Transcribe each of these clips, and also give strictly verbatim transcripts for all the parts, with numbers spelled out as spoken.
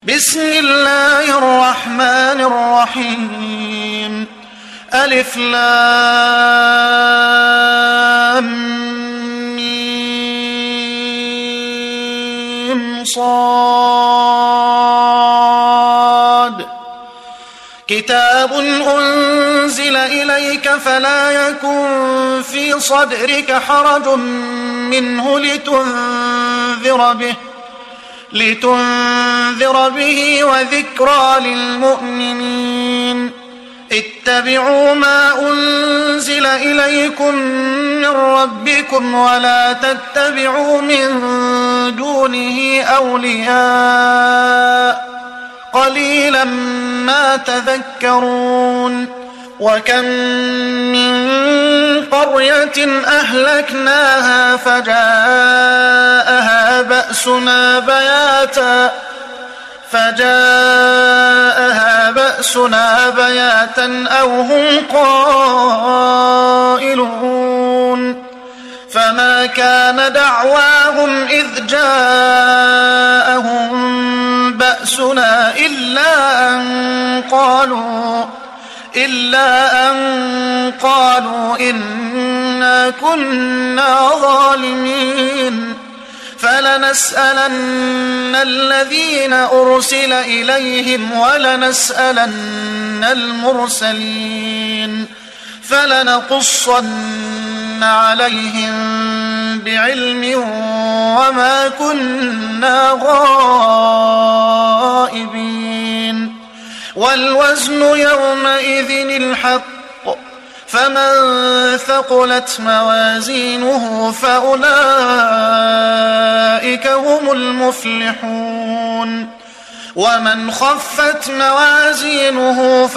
بسم الله الرحمن الرحيم. ألف لام ميم صاد. كتاب أنزل إليك فلا يكن في صدرك حرج منه لتنذر به لتنذر به وذكرى للمؤمنين. اتبعوا ما أنزل إليكم من ربكم ولا تتبعوا من دونه أولياء قليلا ما تذكرون. وكم من قرية أهلكناها فجاءها بأسنا بياتا فجاءها بأسنا بياتا أو هم قائلون. فما كان دعواهم إذ جاءهم بأسنا إلا أن قالوا إلا أن قالوا إنا كنا ظالمين. فلنسألن الذين أرسل إليهم ولنسألن المرسلين فلنقصن عليهم بعلم وما كنا غائبين. والوزن يومئذ الحق فمن ثقلت موازينه فأولئك هم المفلحون. ومن خفت موازينه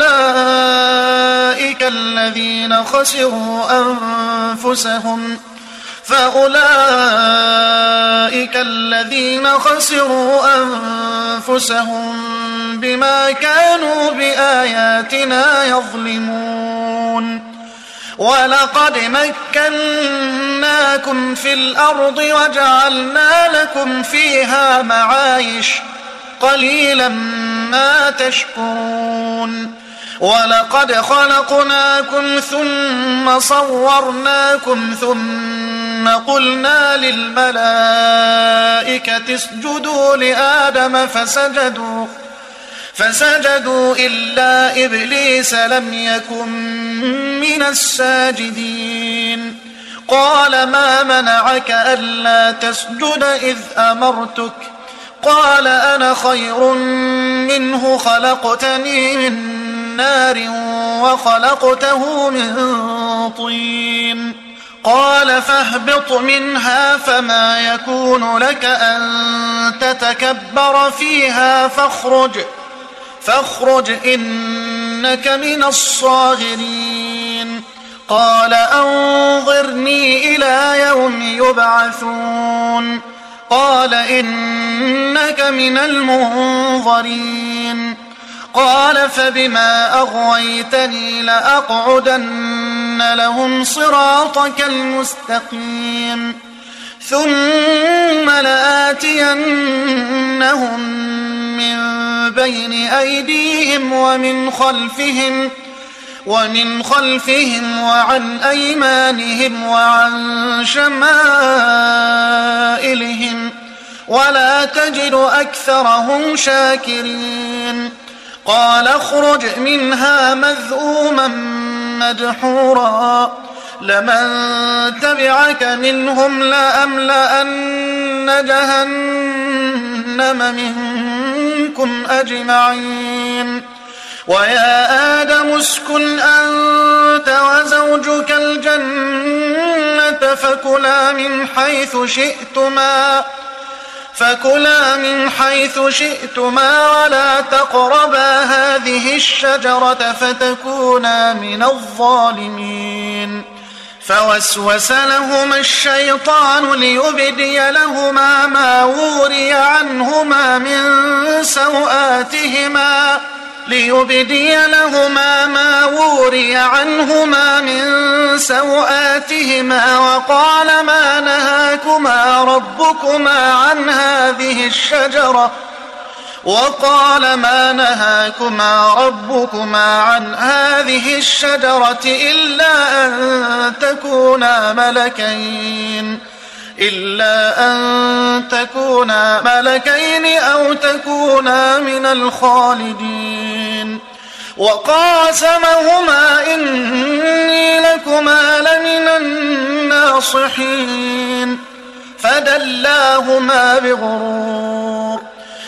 فأولئك الذين خسروا أنفسهم فأولئك الذين خسروا أنفسهم بما كانوا بآياتنا يظلمون. ولقد مكناكم في الأرض وجعلنا لكم فيها معايش قليلا ما تشكرون. ولقد خلقناكم ثم صورناكم ثم قلنا للملائكة اسجدوا لآدم فسجدوا فسجدوا إلا إبليس لم يكن من الساجدين. قال ما منعك ألا تسجد إذ أمرتك؟ قال أنا خير منه خلقتني من نار وخلقته من طين. قال فاهبط منها فما يكون لك أن تتكبر فيها فاخرج فاخرج إنك من الصاغرين. قال أنظرني إلى يوم يبعثون. قال إنك من المنظرين. قال فبما أغويتني لأقعدن لهم صراطك المستقيم ثم لآتينهم من بين أيديهم ومن خلفهم ومن خلفهم وعن أيمانهم وعن شمائلهم ولا تجد أكثرهم شاكرين. قال اخرج منها مذءوما مدحورا لمن تبعك منهم لأملأن جهنم منكم أجمعين. ويا آدم اسكن أنت وزوجك الجنة فكلا من حيث شئتما فكلا من حيث شئتما ولا تقربا هذه الشجرة فتكونا من الظالمين. فوسوس لهما الشيطان ليبدي لهما ما وري عنهما من سوآتهما ليبدي لهما ما وري عنهما من سوآتهما وقال ما نهاكما ربكما عن هذه الشجرة وقال ما نهاكما ربكما عن هذه الشجرة إلا أن تكونا ملكين إلا أن تكونا ملكين أو تكونا من الخالدين وقاسمهما إني لكما لمن الناصحين فدلاهما بغرور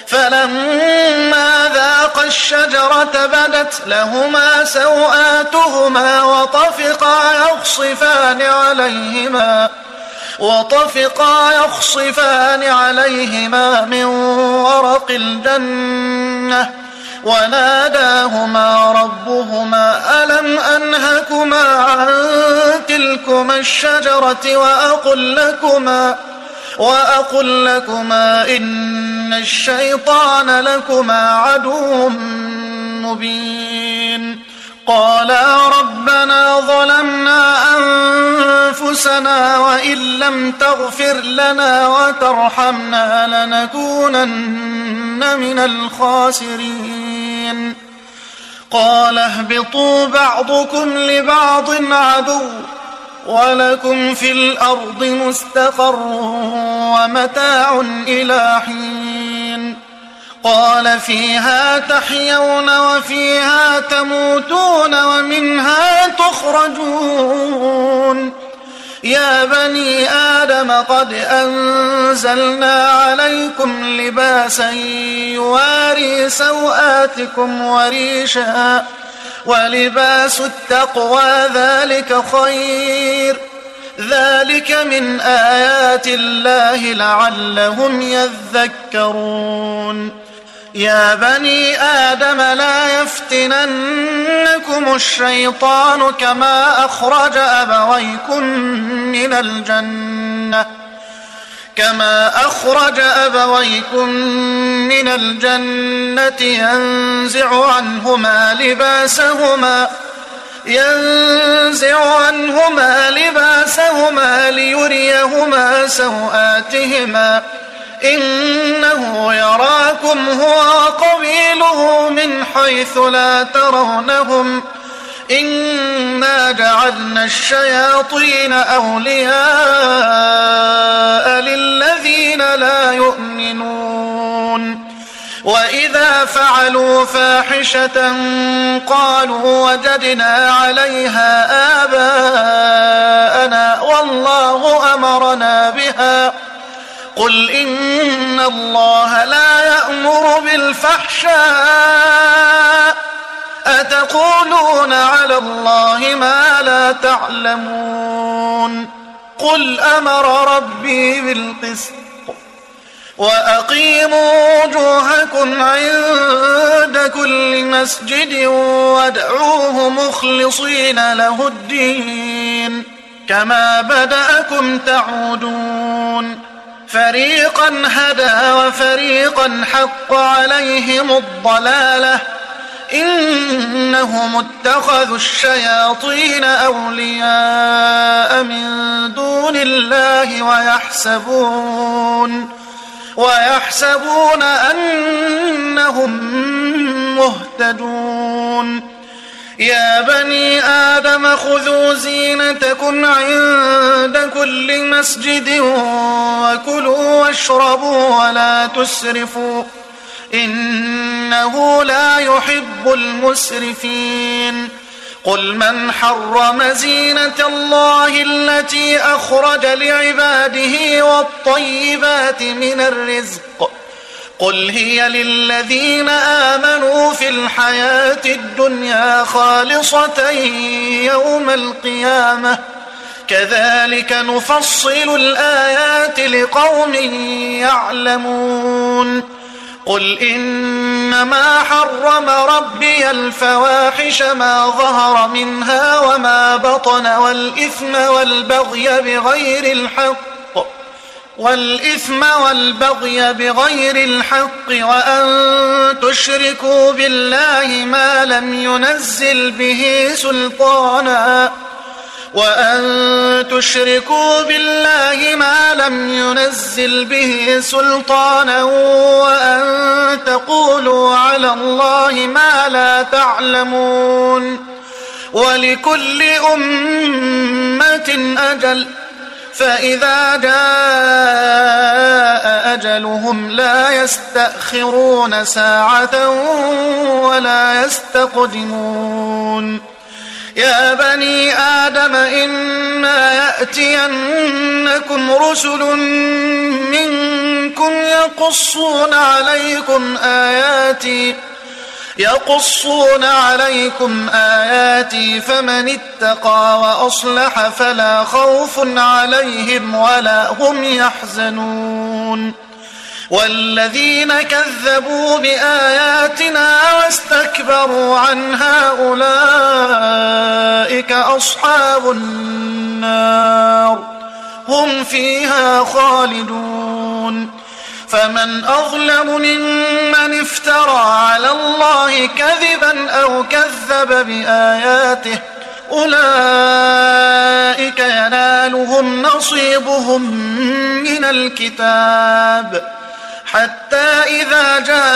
فلما ذاقا الشجرة بدت لهما سوآتهما وطفقا يخصفان عليهما وطفقا يخصفان عليهما من ورق الجنة وناداهما ربهما ألم أنهكما عن تلكما الشجرة وأقل لكما وأقل لكما إن الشيطان لكما عدو مبين قالا ربنا ظلمنا أنفسنا وإن لم تغفر لنا وترحمنا لنكونن من الخاسرين قال اهبطوا بعضكم لبعض عدو ولكم في الأرض مستقر ومتاع إلى حين قال فيها تحيون وفيها تموتون ومنها تخرجون يا بني آدم قد أنزلنا عليكم لباسا يواري سوآتكم وريشا ولباس التقوى ذلك خير ذلك من آيات الله لعلهم يذكرون يا بني آدم لا يفتننكم الشيطان كما أخرج أبويكم من الجنة كما أخرج أبويكم من الجنة ينزع عنهما لباسهما ينزع عنهما لباسهما ليريهما سوآتهما إنه يراكم هو وقبيله من حيث لا ترونهم إنا جعلنا الشياطين أولياء للذين لا يؤمنون وإذا فعلوا فاحشة قالوا وجدنا عليها آباءنا والله أمرنا بها قل إن الله لا يأمر بالفحشاء أتقولون على الله ما لا تعلمون قل أمر ربي بالقسط وأقيموا وجوهكم عند كل مسجد وادعوه مخلصين له الدين كما بدأكم تعودون فريقا هدى وفريقا حق عليهم الضلالة إنهم اتخذوا الشياطين أولياء من دون الله ويحسبون ويحسبون أنهم مهتدون يا بني آدم خذوا زينتكم عند كل مسجد وكلوا واشربوا ولا تسرفوا إنه لا يحب المسرفين قل من حرم زينة الله التي أخرج لعباده والطيبات من الرزق قل هي للذين آمنوا في الحياة الدنيا خالصة يوم القيامة كذلك نفصل الآيات لقوم يعلمون قل إنما حرم ربي الفواحش ما ظهر منها وما بطن والإثم والبغي بغير الحق والإثم والبغي بغير الحق وأن تشركوا بالله ما لم ينزل به سلطانا وأن تشركوا بالله ما لم ينزل به سلطانا وأن تقولوا على الله ما لا تعلمون ولكل أمة أجل فإذا جاء أجلهم لا يستأخرون ساعة ولا يستقدمون يا بني آدم إما يأتينكم رسل منكم يقصون عليكم آياتي يقصون عليكم آياتي فمن اتقى وأصلح فلا خوف عليهم ولا هم يحزنون والذين كذبوا بآياتنا واستكبروا عنها أولئك أصحاب النار هم فيها خالدون فمن أظلم ممن افترى على الله كذبا أو كذب بآياته أولئك ينالهم نصيبهم من الكتاب حتى إذا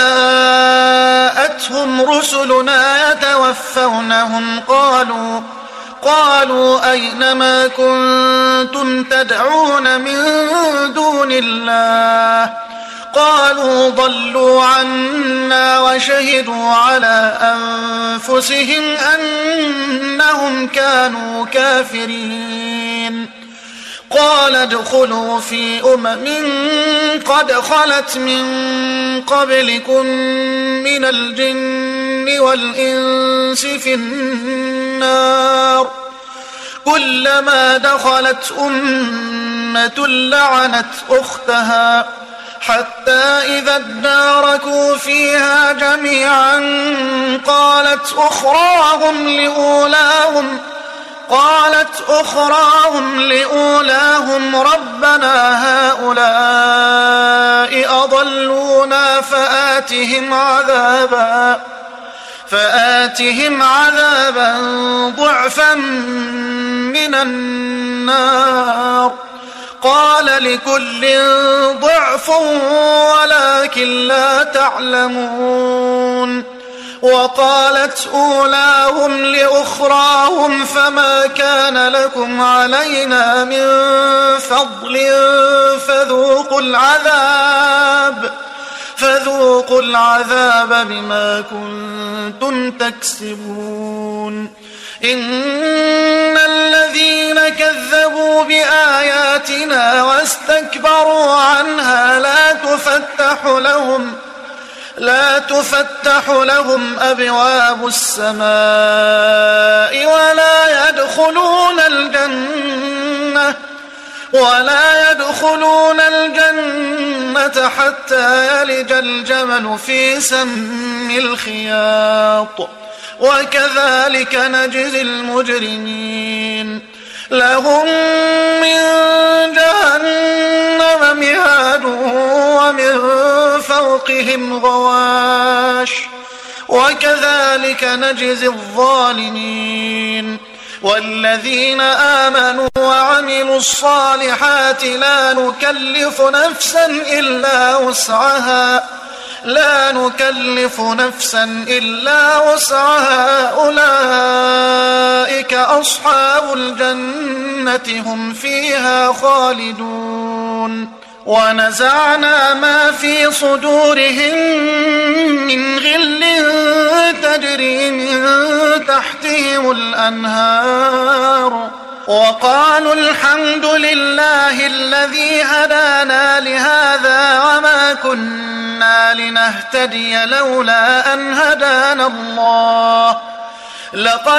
جاءتهم رسلنا يتوفونهم قالوا قالوا أين ما كنتم تدعون من دون الله قالوا ضلوا عنا وشهدوا على أنفسهم أنهم كانوا كافرين قال ادخلوا في أمم قد خلت من قبلكم من الجن والإنس في النار كلما دخلت أمة لعنت أختها حتى إذا اداركوا فيها جميعا قالت أخراهم لأولاهم قالت أخراهم لأولاهم ربنا هؤلاء أضلونا فآتهم عذابا فآتهم عذابا ضعفا من النار قال لكل ضعف ولكن لا تعلمون وقالت أولاهم لأخراهم فما كان لكم علينا من فضل فذوقوا العذاب فذوقوا العذاب بما كنتم تكسبون إن الذين كذبوا بآياتنا واستكبروا عنها لا تفتح لهم لا تفتح لهم أبواب السماء ولا يدخلون الجنة ولا يدخلون الجنة حتى يلج الجمل في سم الخياط وكذلك نجزي المجرمين لهم من جهنم مهاد ومن فوقهم غواش وكذلك نجزي الظالمين والذين آمنوا وعملوا الصالحات لا نكلف نفسا إلا وسعها لا نكلف نفسا إلا وسعها أولئك أصحاب الجنة هم فيها خالدون ونزعنا ما في صدورهم من غل تجري من تحتهم الأنهار وقالوا الحمد لله الذي هدانا لهذا وما كنا لنهتدي لولا أن هدانا الله لقد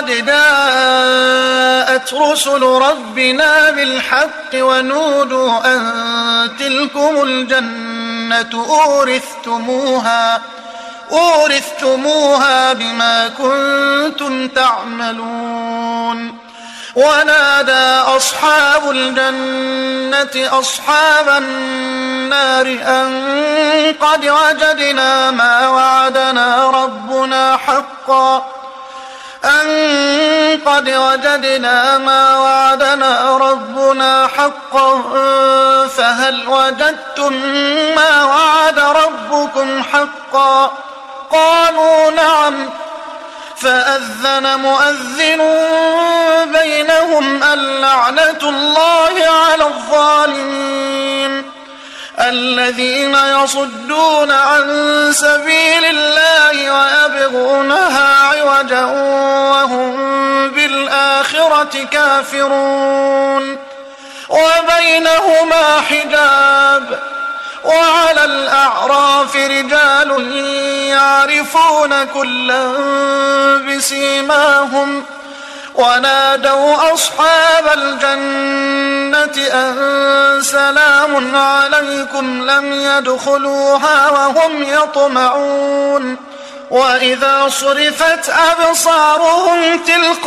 جاءت رسل ربنا بالحق ونودوا أن تلكم الجنة أورثتموها أورثتموها بما كنتم تعملون ونادى أصحاب الجنة أصحاب النار أن قد وجدنا ما وعدنا ربنا حقا أن قد وجدنا ما وعدنا ربنا حقا فهل وجدتم ما وعد ربكم حقا قالوا نعم فأذن مؤذن بينهم اللعنة الله على الظالمين الذين يصدون عن سبيل الله ويبغونها عوجا وهم بالآخرة كافرون وبينهما حجاب وعلى الأعراف رجال يعرفون كلا بسيماهم ونادوا أصحاب الجنة أن سلام عليكم لم يدخلوها وهم يطمعون وإذا صرفت أبصارهم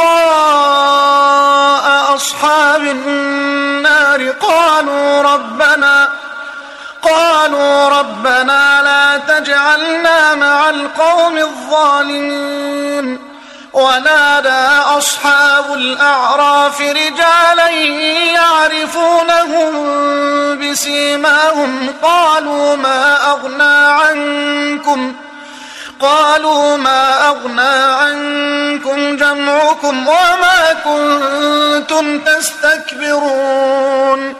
تلقاء أصحاب النار قالوا ربنا قالوا ربنا لا تجعلنا مع القوم الظالمين ونادى أصحاب الأعراف رجالا يعرفونهم بسيماهم قالوا ما أغنى عنكم قالوا ما أغنى عنكم جمعكم وما كنتم تستكبرون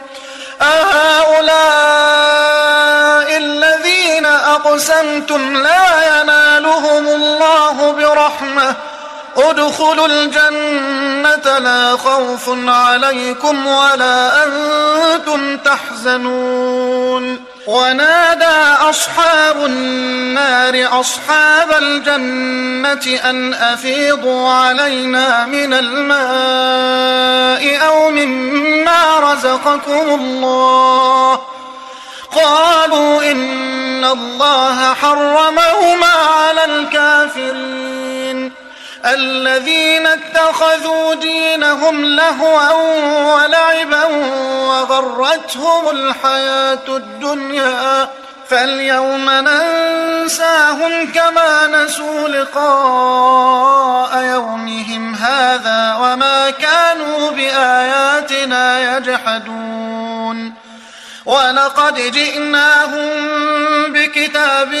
أهؤلاء الذين أقسمتم لا ينالهم الله برحمة ادخلوا الجنة لا خوف عليكم ولا أنتم تحزنون ونادى أصحاب النار أصحاب الجنة أن أفيضوا علينا من الماء أو مما رزقكم الله قالوا إن الله حرمهما على الكافرين الذين اتخذوا دينهم لهوا ولعبا وغرتهم الحياة الدنيا فاليوم ننساهم كما نسوا لقاء يومهم هذا وما كانوا بآياتنا يجحدون ولقد جئناهم بكتاب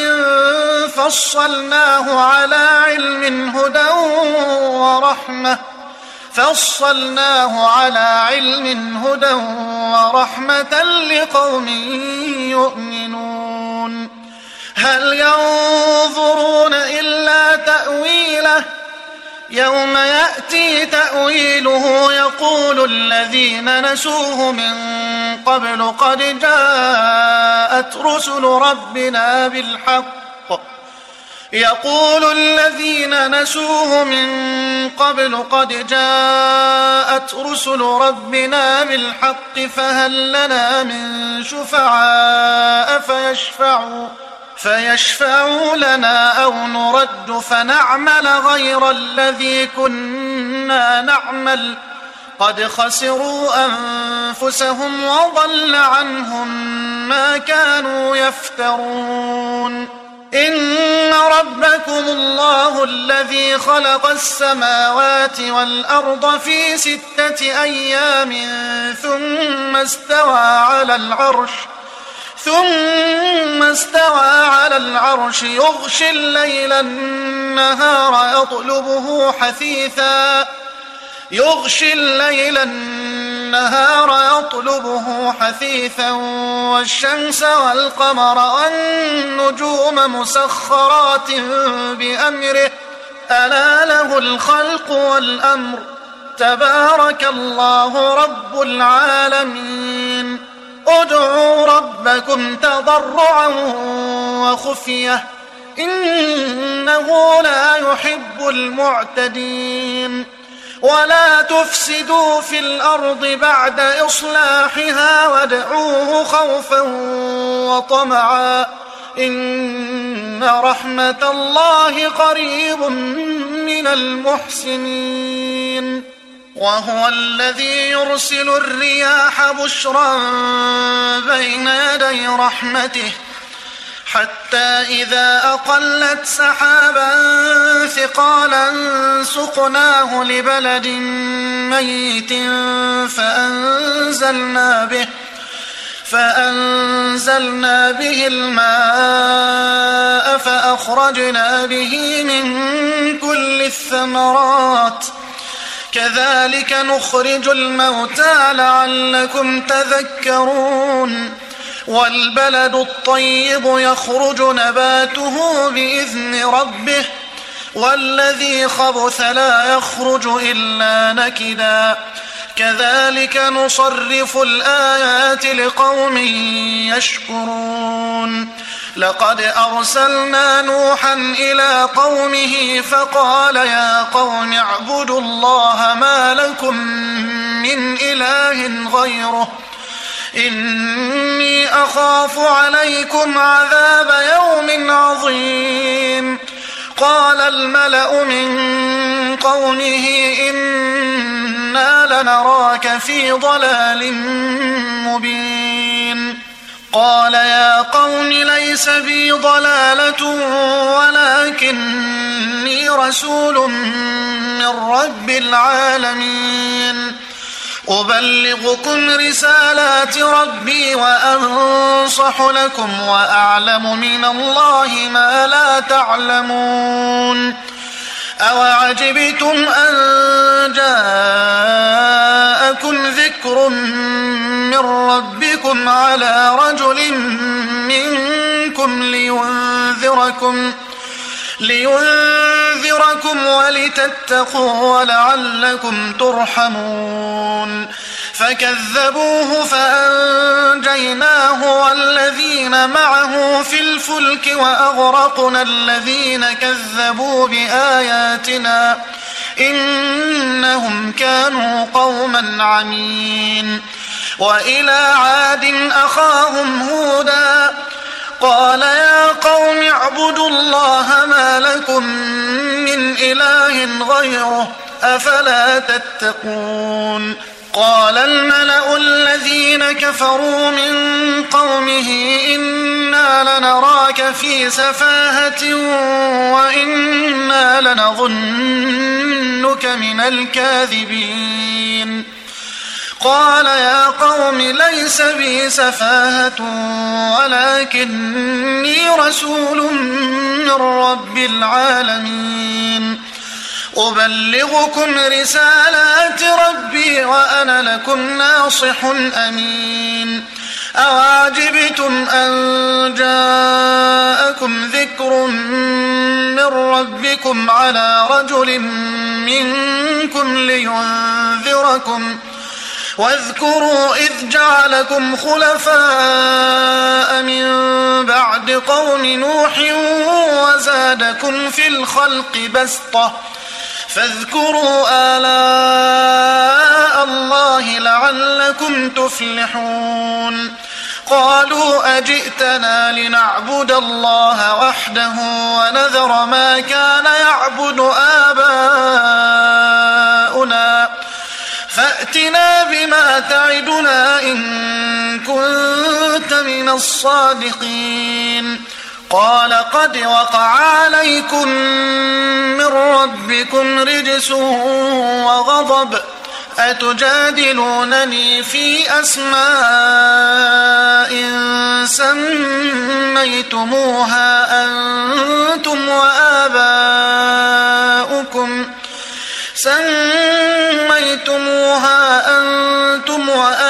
فصلناه على علم هدى ورحمة فصلناه على علم هدى ورحمة لقوم يؤمنون هل ينظرون إلا تأويله يوم يأتي تأويله يقول الذين نسوه من قبل قد جاءت رسل ربنا بالحق يقول الذين نسوه من قبل قد جاءت رسل ربنا بالحق فهل لنا من شفعاء فيشفعوا فيشفعوا لنا أو نرد فنعمل غير الذي كنا نعمل قد خسروا أنفسهم وضل عنهم ما كانوا يفترون إن ربكم الله الذي خلق السماوات والأرض في ستة أيام ثم استوى على العرش ثم استوى على العرش يغشي الليل النهار يطلبه حثيثا يغشي الليل النهار يطلبه حثيثا والشمس والقمر والنجوم مسخرات بأمره ألا له الخلق والأمر تبارك الله رب العالمين ادعوا ربكم تضرعا وخفية إنه لا يحب المعتدين ولا تفسدوا في الأرض بعد إصلاحها وادعوه خوفا وطمعا إن رحمة الله قريب من المحسنين وهو الذي يرسل الرياح بشرا بين يدي رحمته حتى إذا أقلت سحابا ثقالا سقناه لبلد ميت فأنزلنا به فأنزلنا به الماء فأخرجنا به من كل الثمرات كذلك نخرج الموتى لعلكم تذكرون والبلد الطيب يخرج نباته بإذن ربه والذي خبث لا يخرج إلا نكدا كذلك نصرف الآيات لقوم يشكرون لقد أرسلنا نوحا إلى قومه فقال يا قوم اعبدوا الله ما لكم من إله غيره إني أخاف عليكم عذاب يوم عظيم قال الملأ من قومه إنا لنراك في ضلال مبين قال يا قوم ليس بي ضلالة ولكني رسول من رب العالمين أبلغكم رسالات ربي وأنصح لكم وأعلم من الله ما لا تعلمون أوعجبتم أن جاءكم ذكر من ربكم على رجل منكم لينذركم لينذركم ولتتقوا ولعلكم ترحمون فكذبوه فأنجيناه والذين معه في الفلك وأغرقنا الذين كذبوا بآياتنا إنهم كانوا قوما عمين وإلى عاد أخاهم هودا قال يا قوم اعبدوا الله ما لكم من إله غيره أفلا تتقون قال الملأ الذين كفروا من قومه إنا لنراك في سفاهة وإنا لنظنك من الكاذبين قال يا قوم ليس بي سفاهة ولكني رسول من رب العالمين أبلغكم رسالات ربي وأنا لكم ناصح أمين أوعجبتم أن جاءكم ذكر من ربكم على رجل منكم لينذركم واذكروا إذ جعلكم خلفاء من بعد قوم نوح وزادكم في الخلق بسطة فاذكروا آلاء الله لعلكم تفلحون قالوا أجئتنا لنعبد الله وحده ونذر ما كان يعبد آباؤنا فأتنا بما تعدنا إن كنت من الصادقين قال قد وقع عليكم من ربكم رجس وغضب أتجادلونني في أسماء سميتموها أنتم وآباؤكم سميتموها أنتم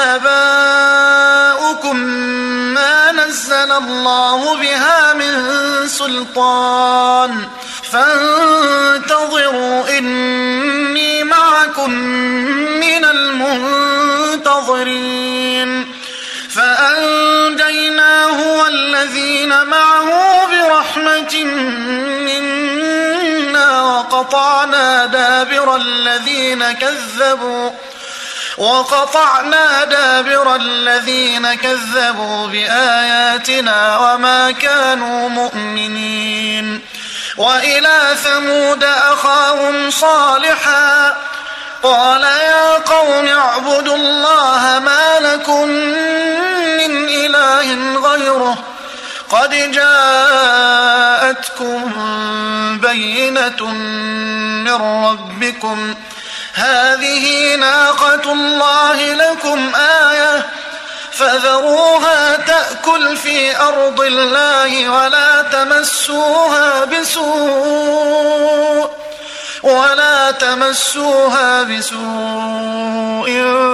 وآباؤكم ما نزل الله بها من سلطان فانتظروا إني معكم من المنتظرين فأنجيناه والذين معه برحمة منا وقطعنا دابر الذين كذبوا وقطعنا دابر الذين كذبوا بآياتنا وما كانوا مؤمنين وإلى ثمود أخاهم صالحا قال يا قوم اعبدوا الله ما لكم من إله غيره قد جاءتكم بينة من ربكم هذه ناقة الله لكم آية فذروها تأكل في أرض الله ولا تمسوها بسوء ولا تمسوها بسوء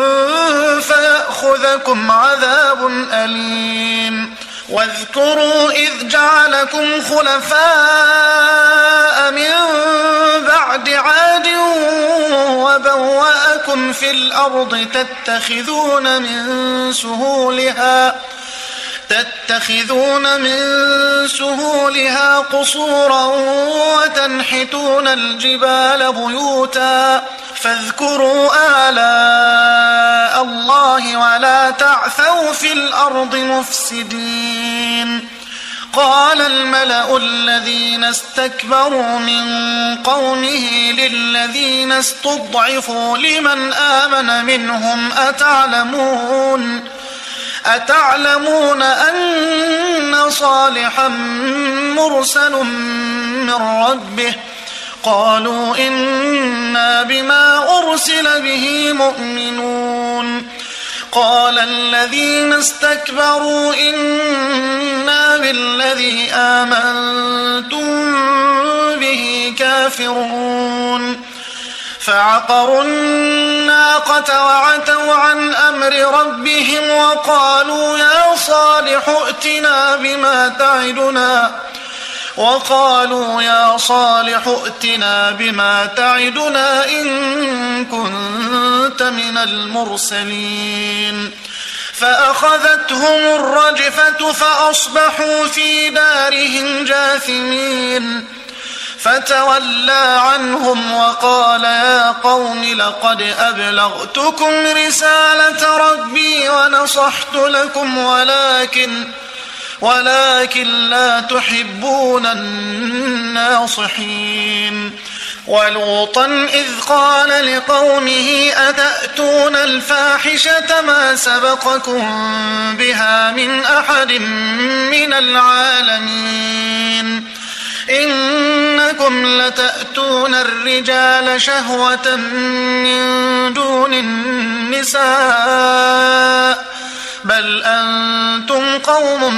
فيأخذكم عذاب أليم واذكروا إذ جعلكم خلفاء من بعد عاد وبوأكم في الأرض تتخذون من سهولها تتخذون من سهولها قصورا وتنحتون الجبال بيوتا فاذكروا آلاء الله ولا تعثوا في الأرض مفسدين قال الملأ الذين استكبروا من قومه للذين استضعفوا لمن آمن منهم أتعلمون أتعلمون أن صالحا مرسل من ربه قالوا إنا بما أرسل به مؤمنون قال الذين استكبروا إنا بالذي آمنتم به كافرون فعقروا الناقة وعتوا عن أمر ربهم وقالوا يا صالح ائتنا بما تعدنا وقالوا يا صالح ائتنا بما تعدنا إن كنت من المرسلين فأخذتهم الرجفة فأصبحوا في دارهم جاثمين فتولى عنهم وقال يا قوم لقد أبلغتكم رسالة ربي ونصحت لكم ولكن ولكن لا تحبون الناصحين ولوطا إذ قال لقومه أتأتون الفاحشة ما سبقكم بها من أحد من العالمين إنكم لتأتون الرجال شهوة من دون النساء بل أنتم قوم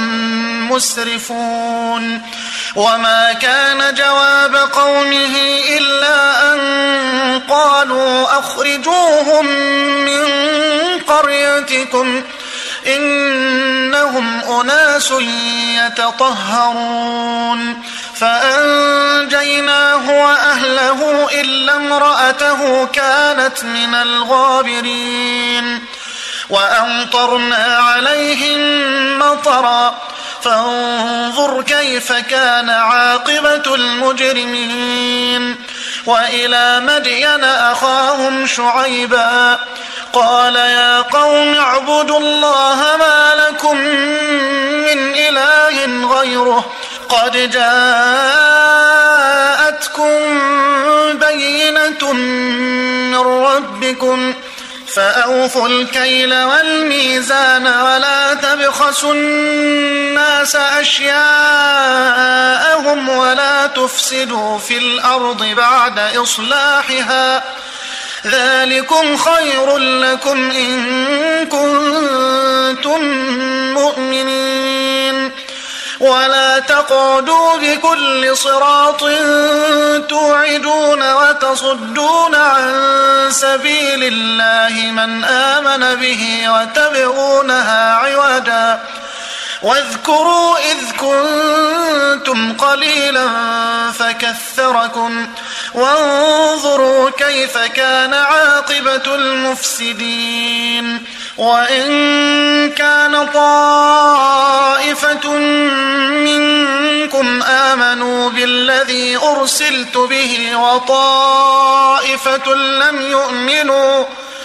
مسرفون وما كان جواب قومه إلا أن قالوا أخرجوهم من قريتكم إنهم أناس يتطهرون فأنجيناه وأهله إلا امرأته كانت من الغابرين وأمطرنا عليهم مطرا فانظر كيف كان عاقبة المجرمين وإلى مدين أخاهم شعيبا قال يا قوم اعبدوا الله ما لكم من إله غيره قد جاءتكم بينة من ربكم فأوفوا الكيل والميزان ولا تبخسوا الناس أشياءهم ولا تفسدوا في الأرض بعد إصلاحها ذلكم خير لكم إن كنتم مؤمنين ولا تقعدوا بكل صراط توعدون وتصدون عن سبيل الله من آمن به وتبغونها عوجا واذكروا إذ كنتم قليلا فكثركم وانظروا كيف كان عاقبة المفسدين وإن كان طائفة منكم آمنوا بالذي أرسلت به وطائفة لم يؤمنوا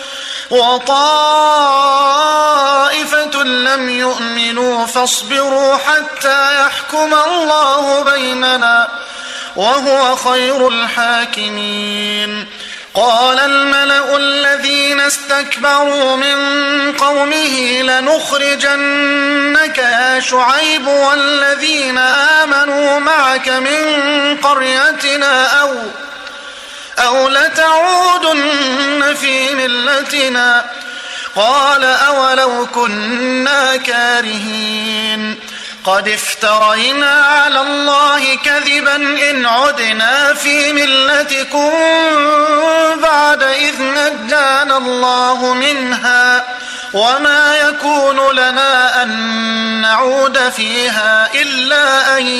وطائفة لم يؤمنوا فاصبروا حتى يحكم الله بيننا وهو خير الحاكمين قال الملأ الذين استكبروا من قومه لنخرجنك يا شعيب والذين آمنوا معك من قريتنا أو أو لتعودن في ملتنا قال أولو كنا كارهين قد افترينا على الله كذبا إن عدنا في ملتكم بعد إذ نجانا الله منها وما يكون لنا أن نعود فيها إلا أن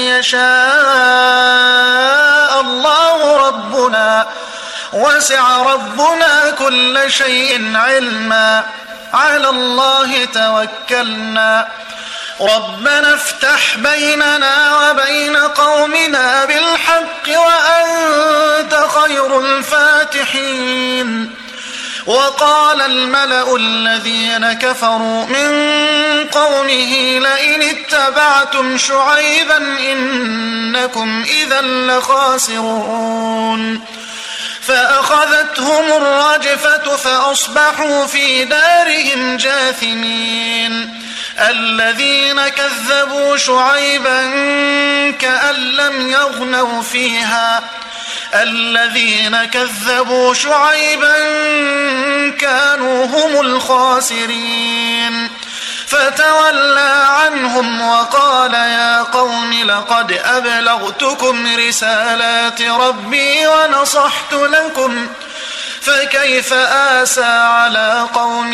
يشاء الله ربنا وسع ربنا كل شيء علما على الله توكلنا ربنا افتح بيننا وبين قومنا بالحق وأنت خير الفاتحين وقال الملأ الذين كفروا من قومه لئن اتبعتم شعيبا إنكم إذا لخاسرون فأخذتهم الرجفة فأصبحوا في دارهم جاثمين الذين كذبوا شعيبا كأن لم يغنوا فيها الذين كذبوا شعيبا كانوا هم الخاسرين فتولى عنهم وقال يا قوم لقد أبلغتكم رسالات ربي ونصحت لكم فكيف آسى على قوم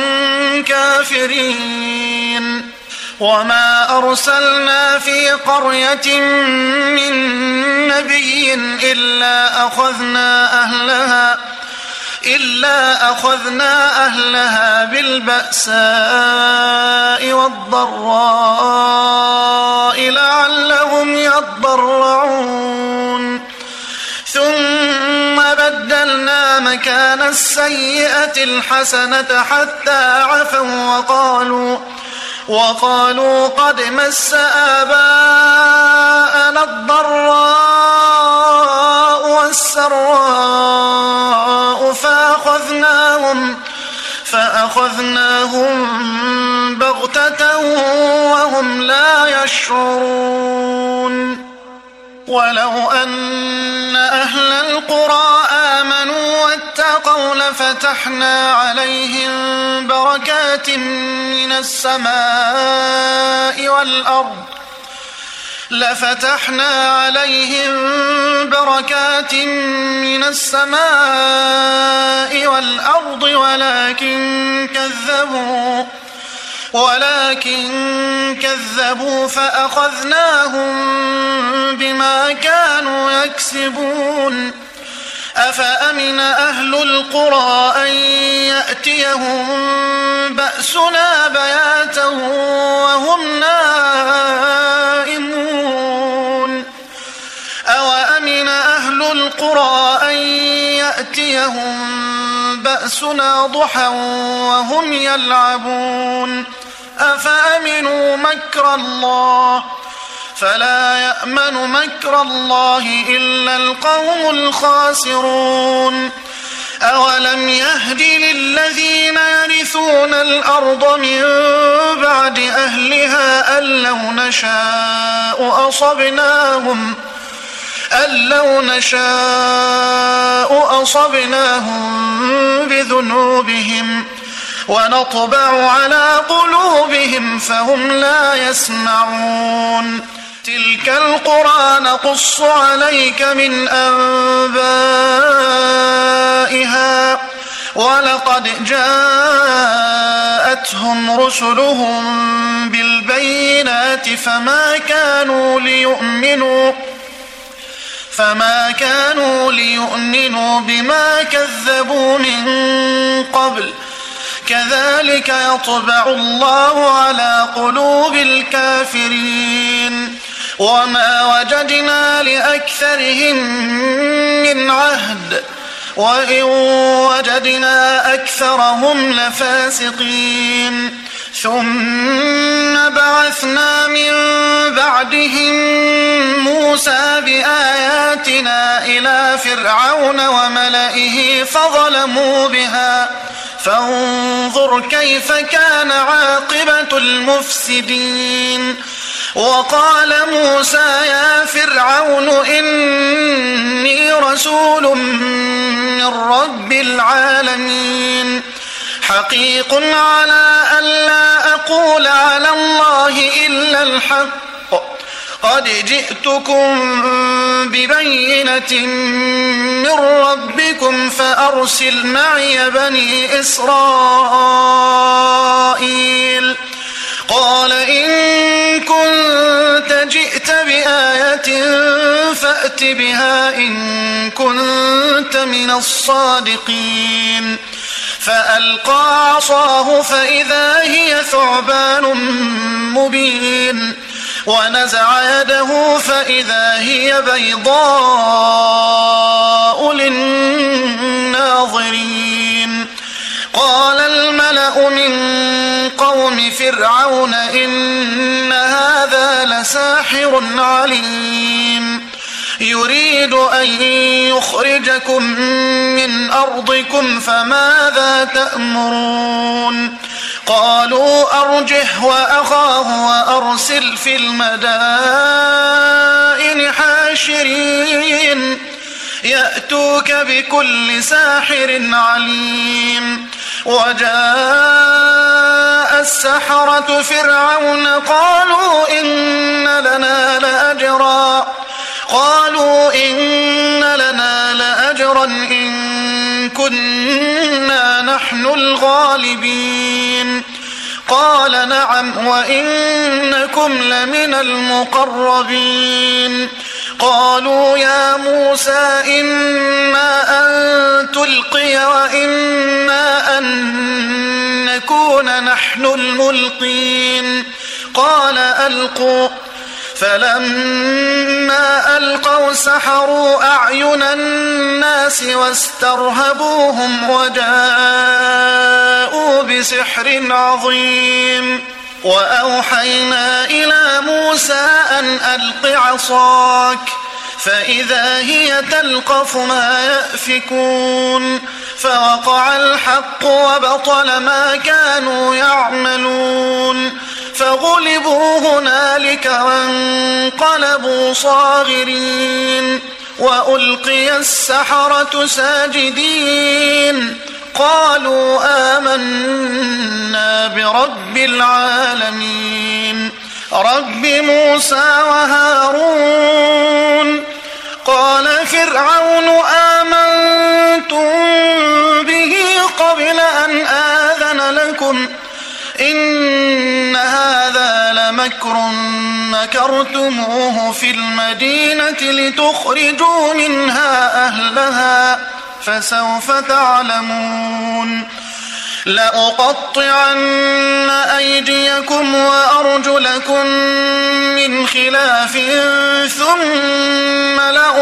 كافرين وما أرسلنا في قرية من نبي إلا أخذنا أهلها إلا أخذنا أهلها بالبأساء والضراء لعلهم يضرعون ثم بدلنا مكان السيئة الحسنة حتى عفوا وقالوا وقالوا قد مس آباءنا الضراء والسراء فأخذناهم فأخذناهم بغتة وهم لا يشعرون ولو أن أهل القرى آمنوا واتقوا لفتحنا عليهم بركات من السماء والأرض لفتحنا عليهم بركات من السماء والأرض ولكن كذبوا ولكن كذبوا فأخذناهم بما كانوا يكسبون أفأمن أهل القرى أن يأتيهم بأسنا بياتا وهم نائمون أوأمن أهل القرى أن يأتيهم بأسنا ضحى وهم يلعبون أفأمنوا مكر الله فلا يأمن مكر الله إلا القوم الخاسرون أولم يهد للذين يرثون الأرض من بعد أهلها أن لو نشاء أصبناهم أن لو نشاء أصبناهم بذنوبهم ونطبع على قلوبهم فهم لا يسمعون تلك القرى نقص عليك من أنبائها ولقد جاءتهم رسلهم بالبينات فما كانوا ليؤمنوا فما كانوا ليؤمنوا بما كذبوا من قبل كذلك يطبع الله على قلوب الكافرين وما وجدنا لأكثرهم من عهد وإن وجدنا أكثرهم لفاسقين ثم بعثنا من بعدهم موسى بآياتنا إلى إلى فرعون وملئه فظلموا بها فانظر كيف كان عاقبة المفسدين. وقال موسى يا فرعون إني رسول من رب العالمين حقيق على أن لا أقول على الله إلا الحق قد جئتكم ببينة من ربكم فأرسل معي بني إسرائيل. قال إن كنت جئت بآية فأت بها إن كنت من الصادقين. فألقى عصاه فإذا هي ثعبان مبين ونزع يده فإذا هي بيضاء للناظرين. قال الملأ من قوم فرعون إن هذا لساحر عليم يريد أن يخرجكم من أرضكم فماذا تأمرون؟ قالوا أرجه وأخاه وأرسل في المدائن حاشرين يأتوك بكل ساحر عليم. وجاء السحرة فرعون قالوا إن لنا لأجرا قالوا إن لنا لأجرا إن كنا نحن الغالبين. قال نعم وإنكم لمن المقربين. قالوا يا موسى إما أن تلقي وإما أن نكون نحن الملقين. قال ألقوا. فلما ألقوا سحروا أعين الناس واسترهبوهم وجاءوا بسحر عظيم. وأوحينا إلى موسى أن ألق عصاك فإذا هي تلقف ما يأفكون. فوقع الحق وبطل ما كانوا يعملون فغلبوا هنالك وانقلبوا صاغرين. وألقي السحرة ساجدين قالوا آمنا برب العالمين رب موسى وهارون. قال فرعون آمنتم به قبل أن آذن لكم إن هذا لمكر مكرتموه في المدينة لتخرجوا منها أهلها فسوف تعلمون. لأقطعن أيديكم وأرجلكم من خلاف ثم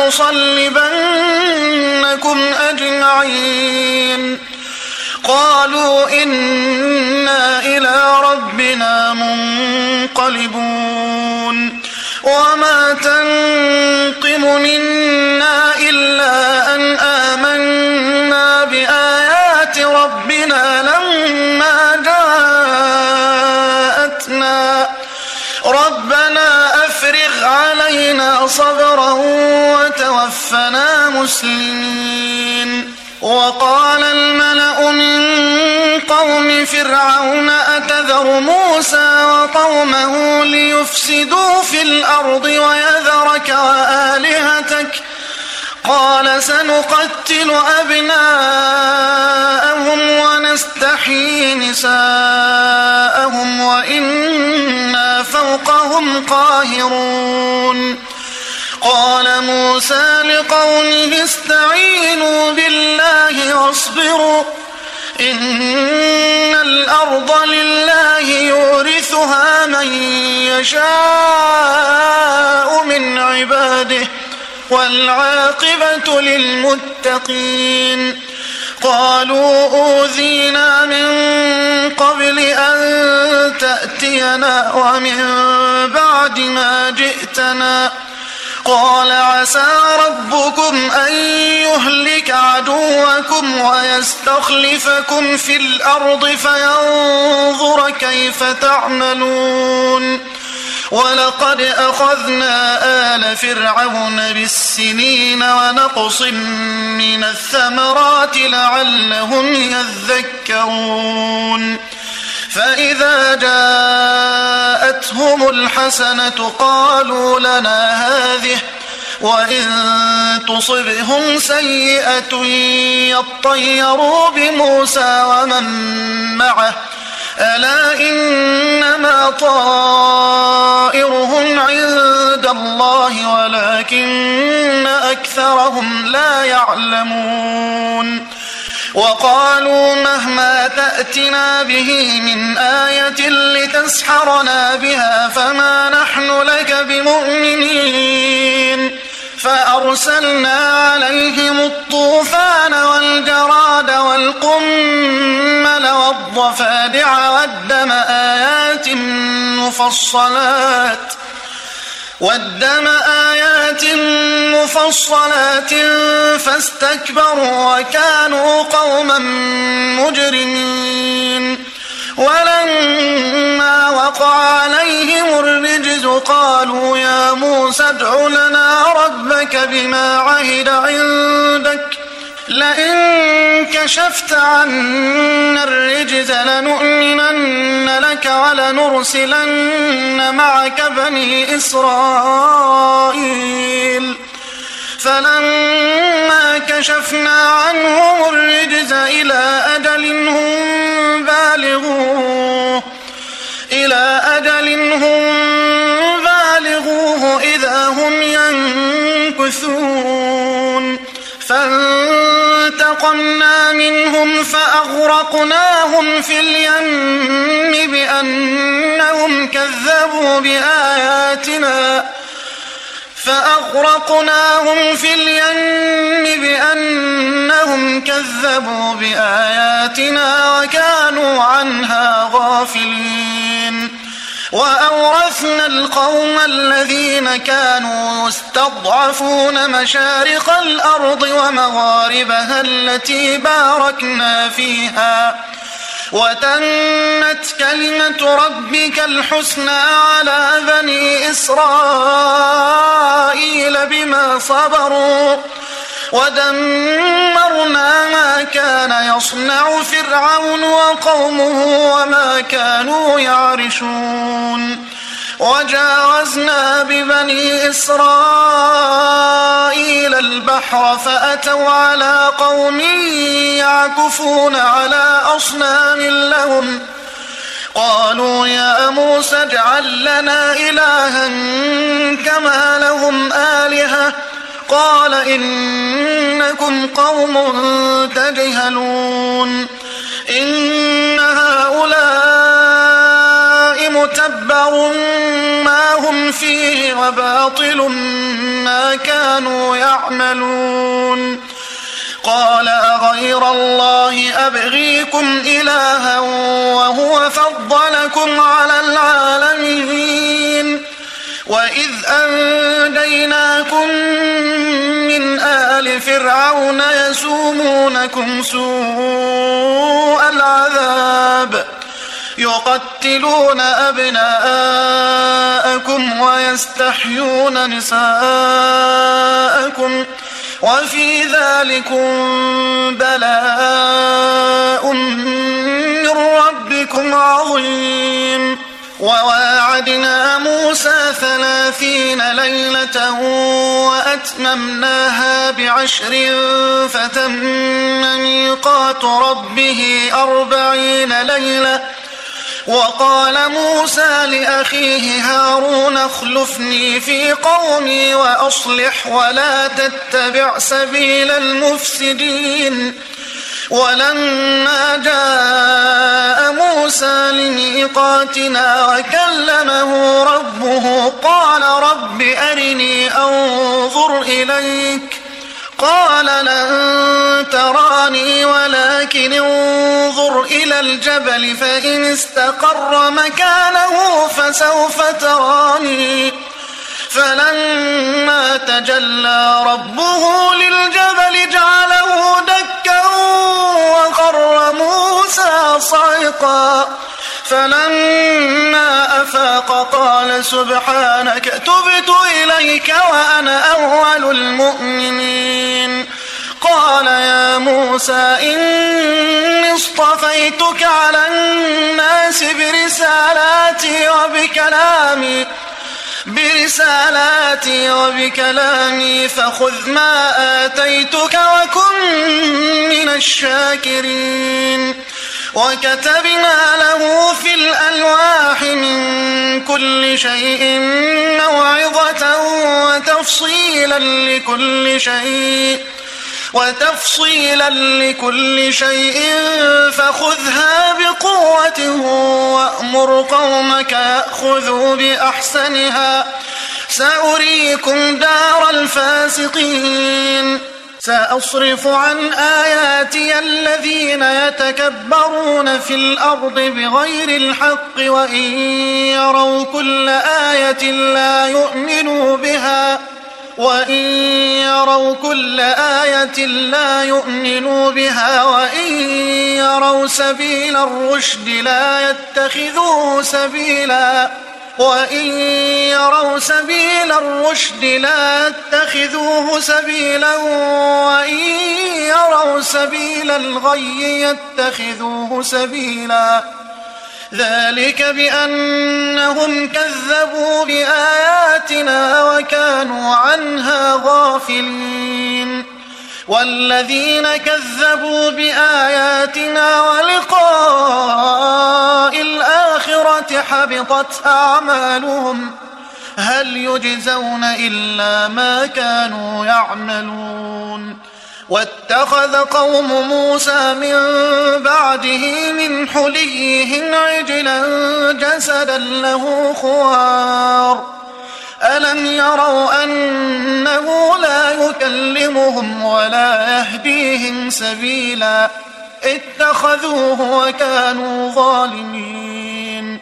لأصلبنكم أجمعين. قالوا إنا إلى ربنا منقلبون. وما تنقم منا إلا أن آمنا بآيات ربنا لما جاءتنا ربنا أفرغ علينا صبرا وتوفنا مسلمين. وقال الملأ من قوم فرعون أتذر موسى وقومه ليفسدوا في الأرض ويذرك وآلهتك قال سنقتل أبناءهم ونستحيي نساءهم وإنا فوقهم قاهرون. قال موسى لقومه استعينوا بالله واصبروا إن الأرض لله يورثها من يشاء من عباده والعاقبة للمتقين. قالوا أوذينا من قبل أن تأتينا ومن بعد ما جئتنا قال عسى ربكم أن يهلك عدوكم ويستخلفكم في الأرض فينظر كيف تعملون ولقد أخذنا آل فرعون بالسنين ونقص من الثمرات لعلهم يذكرون فإذا جاءتهم الحسنة قالوا لنا هذه وإن تصبهم سيئة يطيروا بموسى ومن معه ألا إنما طائرهم عند الله ولكن أكثرهم لا يعلمون وقالوا مهما تأتنا به من آية لتسحرنا بها فما نحن لك بمؤمنين فأرسلنا عليهم الطوفان والجراد والقمل والضفادع والدم آيات مفصلات والدم آيات مفصلات فاستكبروا وكانوا قوما مجرمين ولما وقع عليهم الرجز قالوا يا موسى ادع لنا ربك بما عهد عندك لئن كشفت عنا الرجز لنؤمنن لك ولنرسلن معك بني إسرائيل فلما كشفنا عنهم الرجز إلى أجل هم بالغوه إلى أجل هم بالغوه إذا هم ينكثون فانتقمنا منهم فأغرقناهم في اليم بأنهم كذبوا بآياتنا فأغرقناهم في اليم بأنهم كذبوا بآياتنا وكانوا عنها غافلين وأورثنا القوم الذين كانوا يستضعفون مشارق الأرض ومغاربها التي باركنا فيها وتمت كلمة ربك الحسنى على بني إسرائيل بما صبروا ودمرنا ما كان يصنع فرعون وقومه وما كانوا يعرشون وجاوزنا ببني إسرائيل البحر فأتوا على قوم يعكفون على أصنام لهم قالوا يا موسى اجعل لنا إلها كما لهم آلهة قال إنكم قوم تجهلون إن هؤلاء متبر ما هم فيه وباطل ما كانوا يعملون قال أغير الله أبغيكم إلها وهو فضلكم على العالمين وإذ أنجيناكم من آل فرعون يسومونكم سوء العذاب يقتلون أبناءكم ويستحيون نساءكم وفي ذلكم بلاء من ربكم عظيم وواعدنا موسى ثلاثين ليلة وأتممناها بعشر فتم ميقات ربه أربعين ليلة وقال موسى لأخيه هارون اخلفني في قومي وأصلح ولا تتبع سبيل المفسدين ولما جاء موسى لميقاتنا وكلمه ربه قال رب أرني أنظر إليك قال لن تراني ولكن انظر إلى الجبل فإن استقر مكانه فسوف تراني فلما تجلى ربه للجبل جعله دكا وخر موسى صعقا فلما أفاق قال سبحانك تبت إليك وأنا أول المؤمنين قال يا موسى إني اصطفيتك على الناس برسالاتي وبكلامي برسالاتي وبكلامي فخذ ما آتيتك وكن من الشاكرين وكتبنا له في الألواح من كل شيء موعظة وتفصيلا لكل شيء وتفصيلا لكل شيء فخذها بقوة وأمر قومك يأخذوا بأحسنها سأريكم دار الفاسقين سأصرف عن آياتي الذين يتكبرون في الأرض بغير الحق وإن يروا كل آية لا يؤمنوا بها وإن يروا كل آية لا يؤمنوا بها وإن يروا سبيل الرشد لا يتخذوه سبيلا وإن يروا سبيل الرشد لا يتخذوه سبيلا وإن يروا سبيل الغي يتخذوه سبيلا ذلك بأنهم كذبوا بآياتنا وكانوا عنها غافلين والذين كذبوا بآياتنا ولقاء الآخرة حبطت أعمالهم هل يجزون إلا ما كانوا يعملون واتخذ قوم موسى من بعده من حليهم عجلا جسدا له خوار ألم يروا أنه لا يكلمهم ولا يهديهم سبيلا اتخذوه وكانوا ظالمين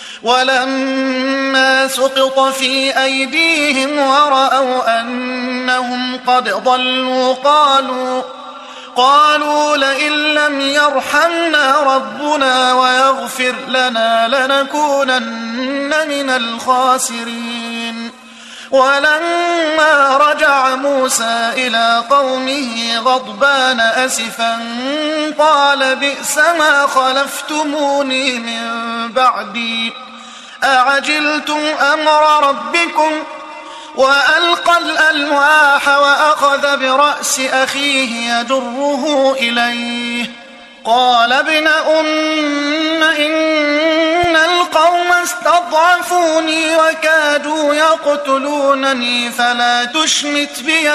ولما سقط في أيديهم ورأوا أنهم قد ضلوا قالوا قالوا لئن لم يرحمنا ربنا ويغفر لنا لنكونن من الخاسرين ولما رجع موسى إلى قومه غضبان أسفا قال بئس ما خلفتموني من بعدي أعجلتم أمر ربكم وألقى الألواح وأخذ برأس أخيه يجره إليه قال ابن أم إن القوم استضعفوني وكادوا يقتلونني فلا تشمت بي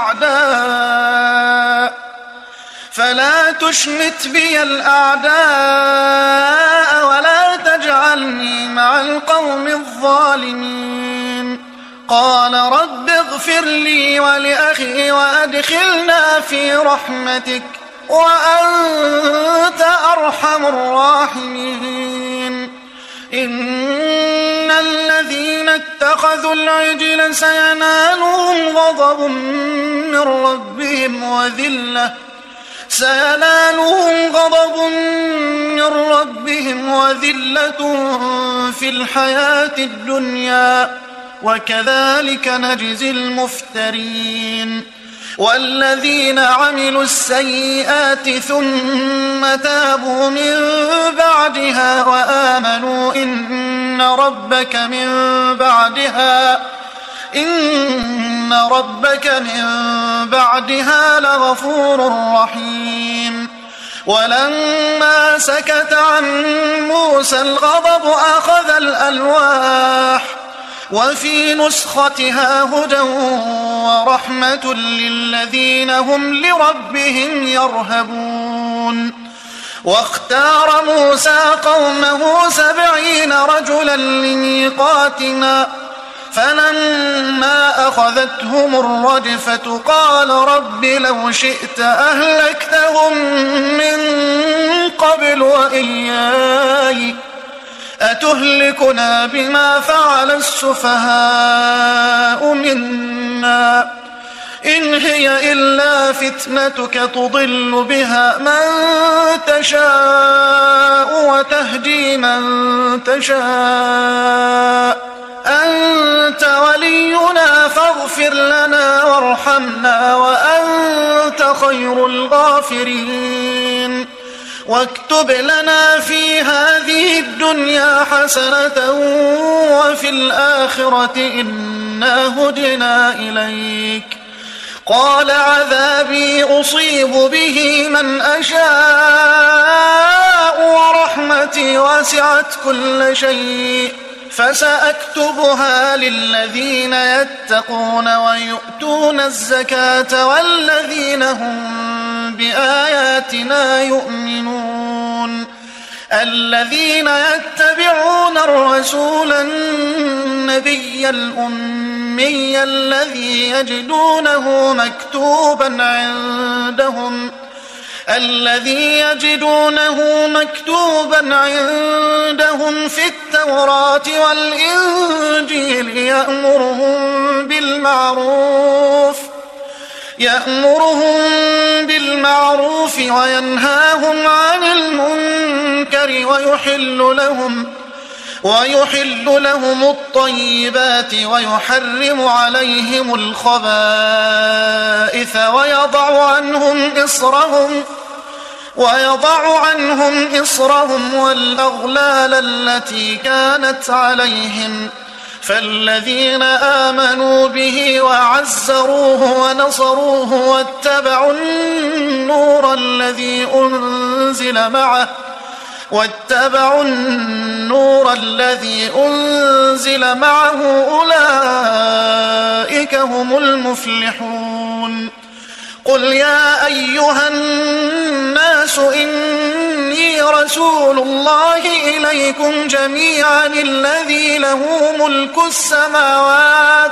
الأعداء فلا تشمت بي الأعداء ولا تجعلني مع القوم الظالمين قال رب اغفر لي ولأخي وأدخلنا في رحمتك وأنت أرحم الراحمين إن الذين اتخذوا العجل سينالهم غضب من ربهم وذلة سينالهم غضب من ربهم وذلة في الحياة الدنيا وكذلك نجزي المفترين والذين عملوا السيئات ثم تابوا من بعدها وآمنوا إن ربك من بعدها إن ربك من بعدها لغفور رحيم ولما سكت عن موسى الغضب أخذ الألواح وفي نسختها هدى ورحمة للذين هم لربهم يرهبون واختار موسى قومه سبعين رجلا لميقاتنا فلما أخذتهم الرجفة قال رب لو شئت أهلكتهم من قبل وإياي أتهلكنا بما فعل السفهاء منا إن هي إلا فتنتك تضل بها من تشاء وتهدي من تشاء أنت ولينا فاغفر لنا وارحمنا وأنت خير الغافرين واكتب لنا في هذه الدنيا حسنة وفي الآخرة إنا هدنا إليك قال عذابي أصيب به من أشاء ورحمتي وسعت كل شيء فسأكتبها للذين يتقون ويؤتون الزكاة والذين هم بآياتنا يؤمنون الذين يتبعون الرسول النبي الأمي الذي يجدونه مكتوبا عندهم الذي يجدونه مكتوبا عندهم في التوراة والإنجيل يأمرهم بالمعروف يأمرهم بالمعروف وينهاهم عن المنكر ويحل لهم ويحل لهم الطيبات ويحرم عليهم الخبائث ويضع عنهم إصرهم ويضع عنهم إصرهم والأغلال التي كانت عليهم فالذين آمنوا به وعزروه ونصروه واتبعوا النور الذي أنزل معه واتبعوا النور الذي أنزل معه أولئك هم المفلحون قل يا أيها الناس إني رسول الله إليكم جميعا الذي له ملك السماوات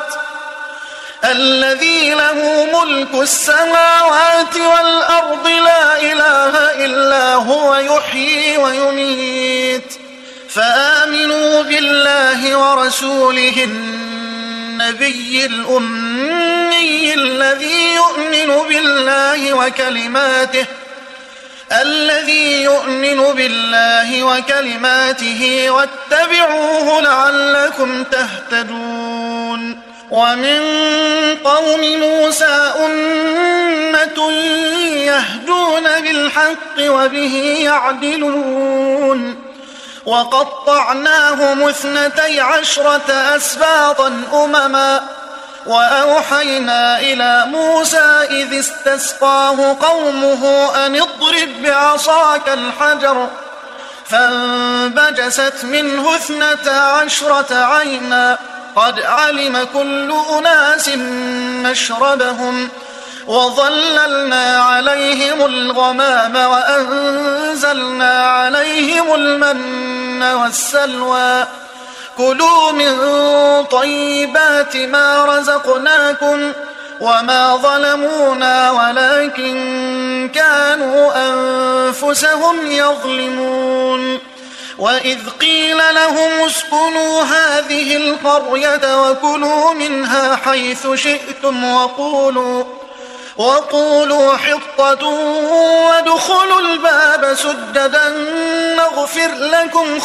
الذي له ملك السماوات والأرض لا إله إلا هو يحيي ويميت فآمنوا بالله ورسوله النبي الأمي الذي يؤمن بالله وكلماته الذي يؤمن بالله وكلماته واتبعوه لعلكم تهتدون ومن قوم موسى أمة يهدون بالحق وبه يعدلون وقطعناهم اثنتي عشرة أسباطا أمما وأوحينا إلى موسى إذ استسقاه قومه أن اضرب بعصاك الحجر فانبجست منه اثنتا عشرة عينا قد علم كل أناس مشربهم وظللنا عليهم الغمام وأنزلنا عليهم المن والسلوى كلوا من طيبات ما رزقناكم وما ظلمونا ولكن كانوا أنفسهم يظلمون وإذ قيل لهم اسكنوا هذه القرية وكلوا منها حيث شئتم وقولوا وقولوا حطة وادخلوا الباب سددا نغفر لكم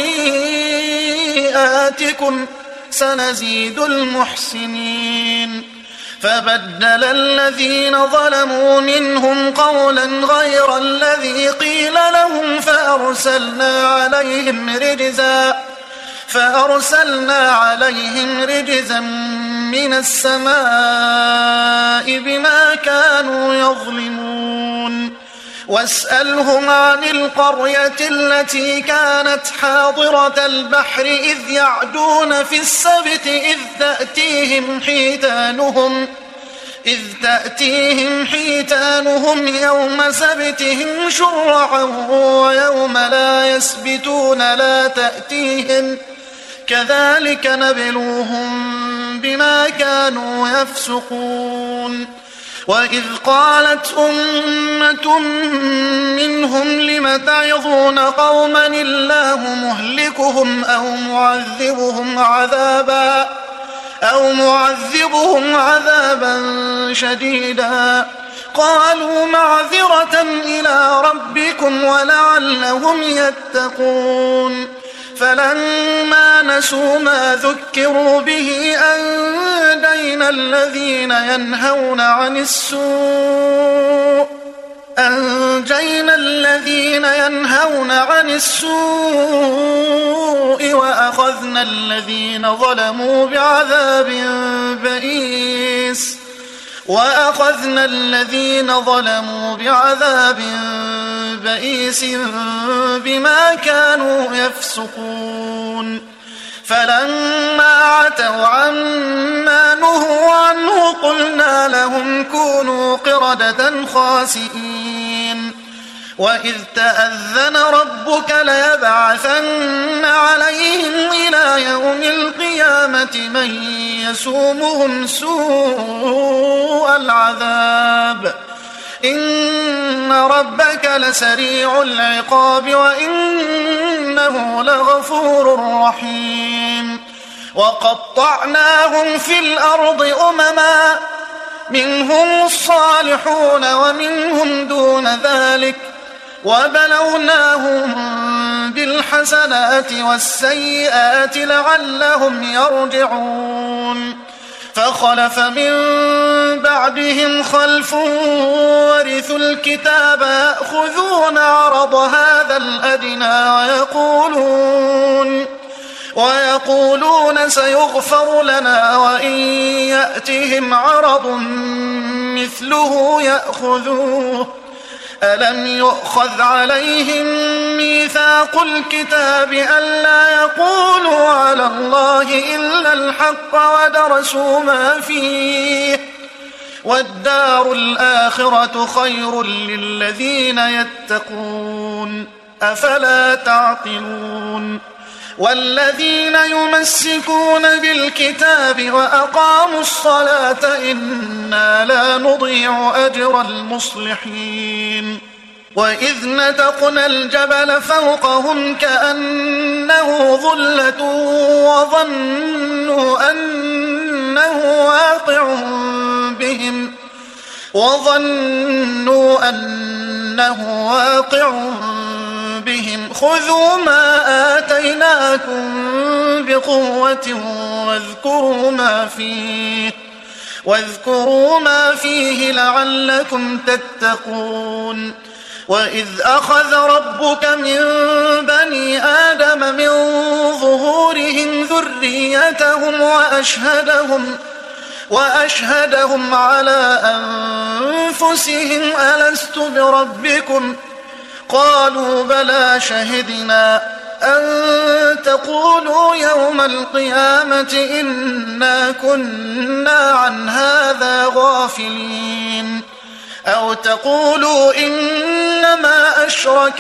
خطيئاتكم سنزيد المحسنين فبدل الذين ظلموا منهم قولا غير الذي قيل لهم فأرسلنا عليهم رجزا فأرسلنا عليهم رجزا من السماء بما كانوا يظلمون واسألهم عن القرية التي كانت حاضرة البحر إذ يعدون في السبت إذ تأتيهم حيتانهم إذ تأتيهم حيتانهم يوم سبتهم شرعا ويوم لا يسبتون لا تأتيهم كذلك نبلوهم بما كانوا يفسقون وإذ قالت أمة منهم لم تعظون قوما الله مهلكهم أو معذبهم عذابا أو معذبهم عذابا شديدا قالوا معذرة إلى ربكم ولعلهم يتقون فلما نسوا ما ذكروا به أنجينا الذين ينهون عن السوء أنجينا الذين ينهون عن السوء وأخذنا الذين ظلموا بعذاب بئيس وأخذنا الذين ظلموا بعذاب بئيس بما كانوا يفسقون فلما عتوا عما نهوا عنه قلنا لهم كونوا قردة خاسئين وإذ تأذن ربك ليبعثن عليهم إلى يوم القيامة من يسومهم سوء العذاب إن ربك لسريع العقاب وإنه لغفور رحيم وقطعناهم في الأرض أمما منهم الصالحون ومنهم دون ذلك وبلوناهم بالحسنات والسيئات لعلهم يرجعون فخلف من بعدهم خلف ورثوا الكتاب يأخذون عرض هذا الأدنى ويقولون ويقولون سيغفر لنا وإن يأتهم عرض مثله يأخذوه ألم يؤخذ عليهم ميثاق الكتاب ألا يقولوا على الله إلا الحق ودرسوا ما فيه والدار الآخرة خير للذين يتقون أفلا تعقلون والذين يمسكون بالكتاب وأقاموا الصلاة إنا لا نضيع أجر المصلحين وإذ نتقنا الجبل فوقهم كأنه ظلة وظنوا أنه واقع بهم وظنوا أنه واقع بهم خذوا ما آتيناكم بقوة واذكروا ما فيه واذكروا ما فيه لعلكم تتقون وإذ أخذ ربك من بني آدم من ظهورهم ذريتهم وأشهدهم وأشهدهم على أنفسهم ألست بربكم قالوا بلى شهدنا أن تقولوا يوم القيامة إنا كنا عن هذا غافلين أو تقولوا إنما أشرك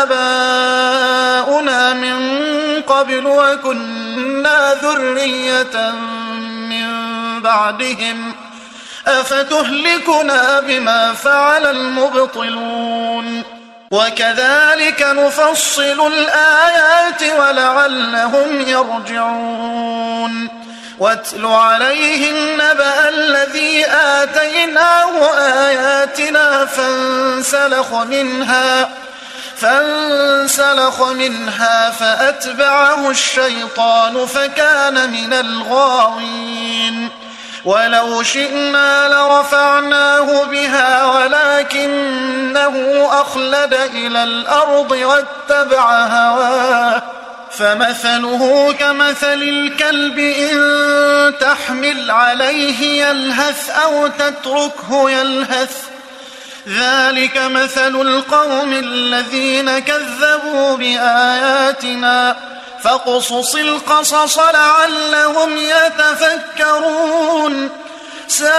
آباؤنا من قبل وكنا ذرية من بعدهم أفتهلكنا بما فعل المبطلون وكذلك نفصل الآيات ولعلهم يرجعون واتل عليهم نبأ الذي آتيناه آياتنا فانسلخ منها فانسلخ منها فأتبعه الشيطان فكان من الغاوين ولو شئنا لرفعناه بها ولكنه أخلد إلى الأرض واتبع هواه فمثله كمثل الكلب إن تحمل عليه يلهث أو تتركه يلهث ذلك مثل القوم الذين كذبوا بآياتنا فاقصص القصص لعلهم يتفكرون ساء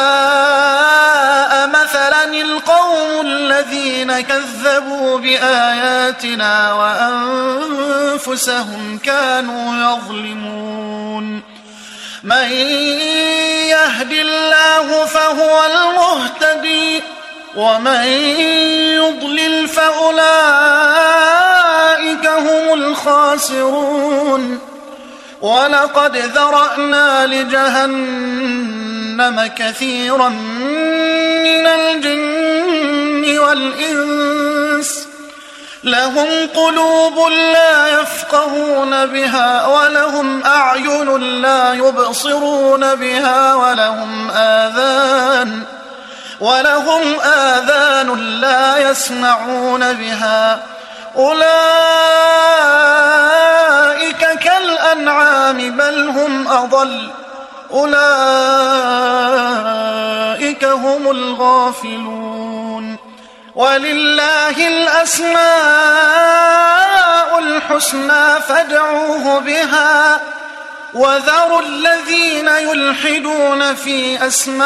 مثلا القوم الذين كذبوا بآياتنا وأنفسهم كانوا يظلمون من يهد الله فهو المهتدي ومن يضلل فأولئك هم الخاسرون ولقد ذرأنا لجهنم كثيرا من الجن والإنس لهم قلوب لا يفقهون بها ولهم أعين لا يبصرون بها ولهم آذان ولهم آذان لا يسمعون بها أولئك كالأنعام بل هم أضل أولئك هم الغافلون ولله الأسماء الحسنى فادعوه بها وذروا الذين يلحدون في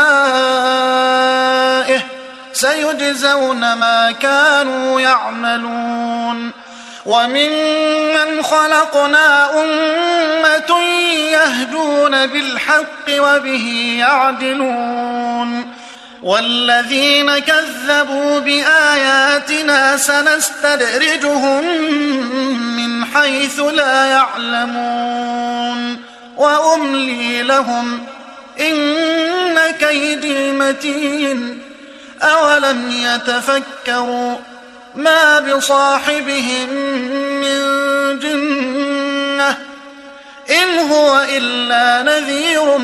أسمائه سيجزون ما كانوا يعملون وممن خلقنا أمة يهدون بالحق وبه يعدلون والذين كذبوا بآياتنا سنستدرجهم من حيث لا يعلمون وأملي لهم إن كيدي متين أولم يتفكروا ما بصاحبهم من جنة إن هو إلا نذير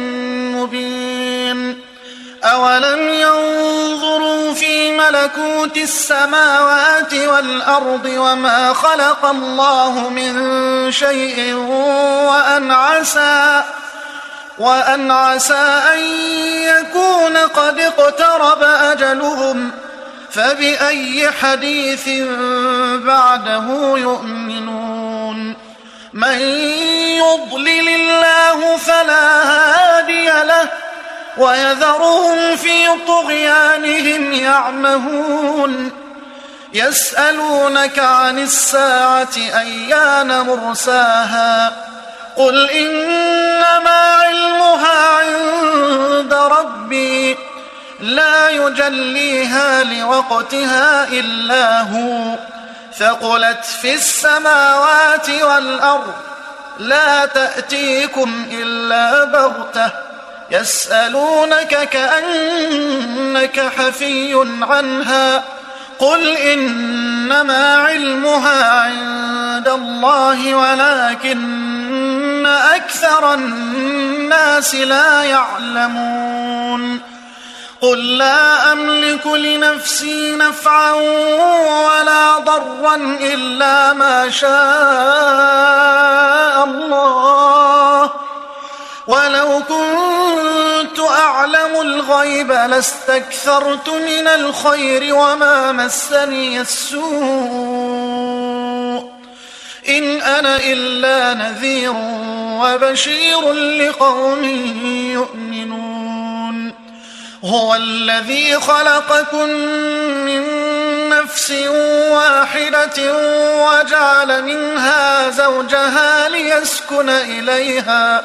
مبين أولم ينظروا في ملكوت السماوات والأرض وما خلق الله من شيء وأن عسى وأن عسى أن يكون قد اقترب أجلهم فبأي حديث بعده يؤمنون من يضلل الله فلا هادي له ويذرهم في طغيانهم يعمهون يسألونك عن الساعة أيان مرساها قل إنما علمها عند ربي لا يجليها لوقتها إلا هو ثقلت في السماوات والأرض لا تأتيكم إلا بغتة يسألونك كأنك حفي عنها قل إنما علمها عند الله ولكن أكثر الناس لا يعلمون قل لا أملك لنفسي نفعا ولا ضرا إلا ما شاء الله ولو كنت أعلم الغيب لاستكثرت من الخير وما مسني السوء إن أنا إلا نذير وبشير لقوم يؤمنون هو الذي خلقكم من نفس واحدة وجعل منها زوجها ليسكن إليها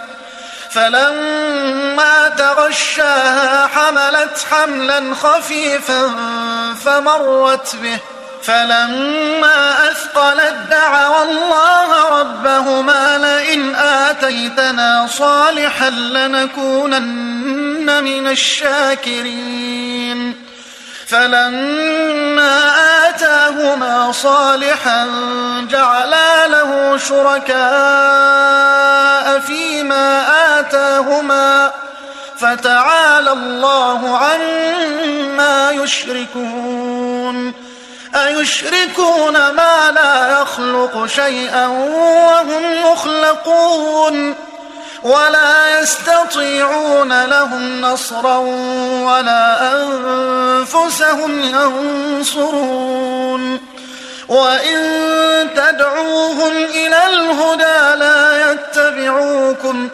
فلما تغشاها حملت حملا خفيفا فمرت به فلما أثقلت دعوا الله ربهما لئن آتيتنا صالحا لنكونن من الشاكرين فلما آتاهما صالحا جعلا له شركاء فيما آتاهما فتعالى الله عما يشركون أيشركون ما لا يخلق شيئا وهم يخلقون ولا يستطيعون لهم نصرا ولا أنفسهم ينصرون وإن تدعوهم إلى الهدى لا يتبعوكم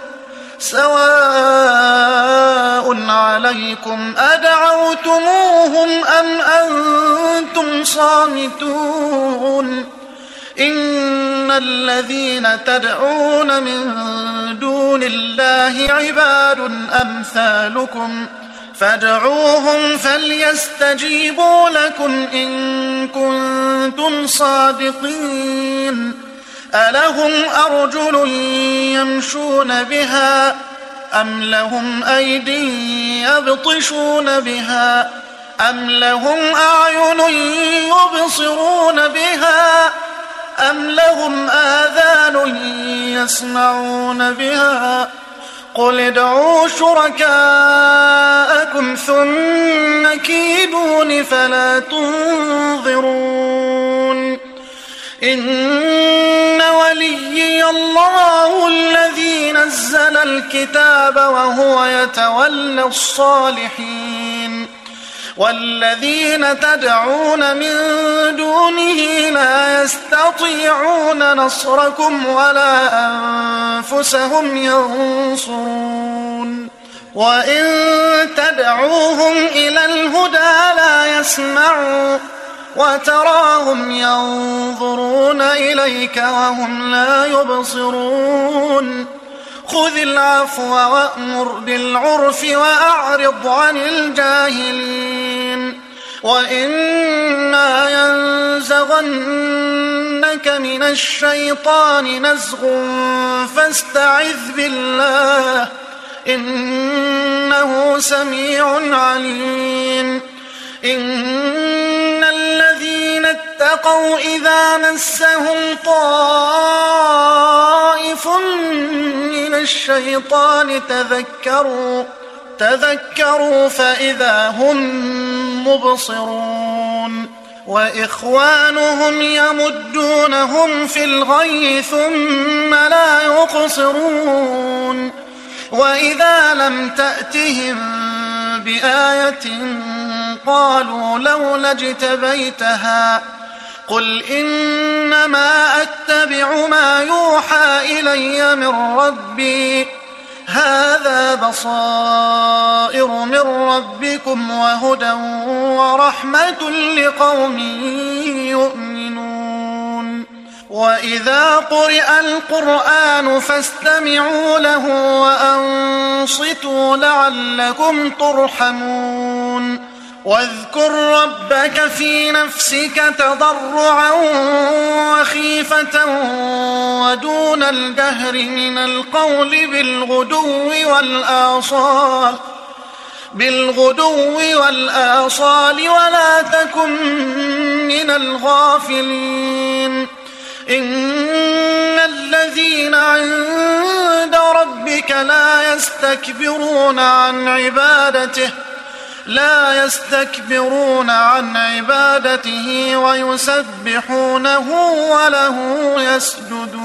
سواء عليكم أدعوتموهم أم أنتم صامتون إن الذين تدعون من دون الله عباد أمثالكم فادعوهم فليستجيبوا لكم إن كنتم صادقين ألهم أرجل يمشون بها أم لهم أيدي يبطشون بها أم لهم أعين يبصرون بها أم لهم آذان يسمعون بها قل ادعوا شركاءكم ثم كيدون فلا تنظرون إن وليي الله الذي نزل الكتاب وهو يتولى الصالحين والذين تدعون من دونه لا يستطيعون نصركم ولا أنفسهم ينصرون وإن تدعوهم إلى الهدى لا يسمعوا وتراهم ينظرون إليك وهم لا يبصرون خذ العفو وأمر بالعرف وأعرض عن الجاهلين وإما ينزغنك من الشيطان نزغ فاستعذ بالله إنه سميع عليم إن الذين اتقوا إذا مسهم طائف من الشيطان تذكروا تذكروا فإذا هم مبصرون وإخوانهم يمدونهم في الغي ثم لا يقصرون وإذا لم تأتهم بآية قالوا لولا اجتبيتها قل إنما أتبع ما يوحى إلي من ربي هذا بصائر من ربكم وهدى ورحمة لقوم يؤمنون وإذا قرئ القرآن فاستمعوا له وأنصتوا لعلكم ترحمون واذكر ربك في نفسك تضرعا وخيفة ودون الجهر من القول بالغدو والآصال بالغدو والآصال ولا تكن من الغافلين إن الذين عند ربك لا يستكبرون عن عبادته لا يستكبرون عن عبادته ويسبحونه وله يسجدون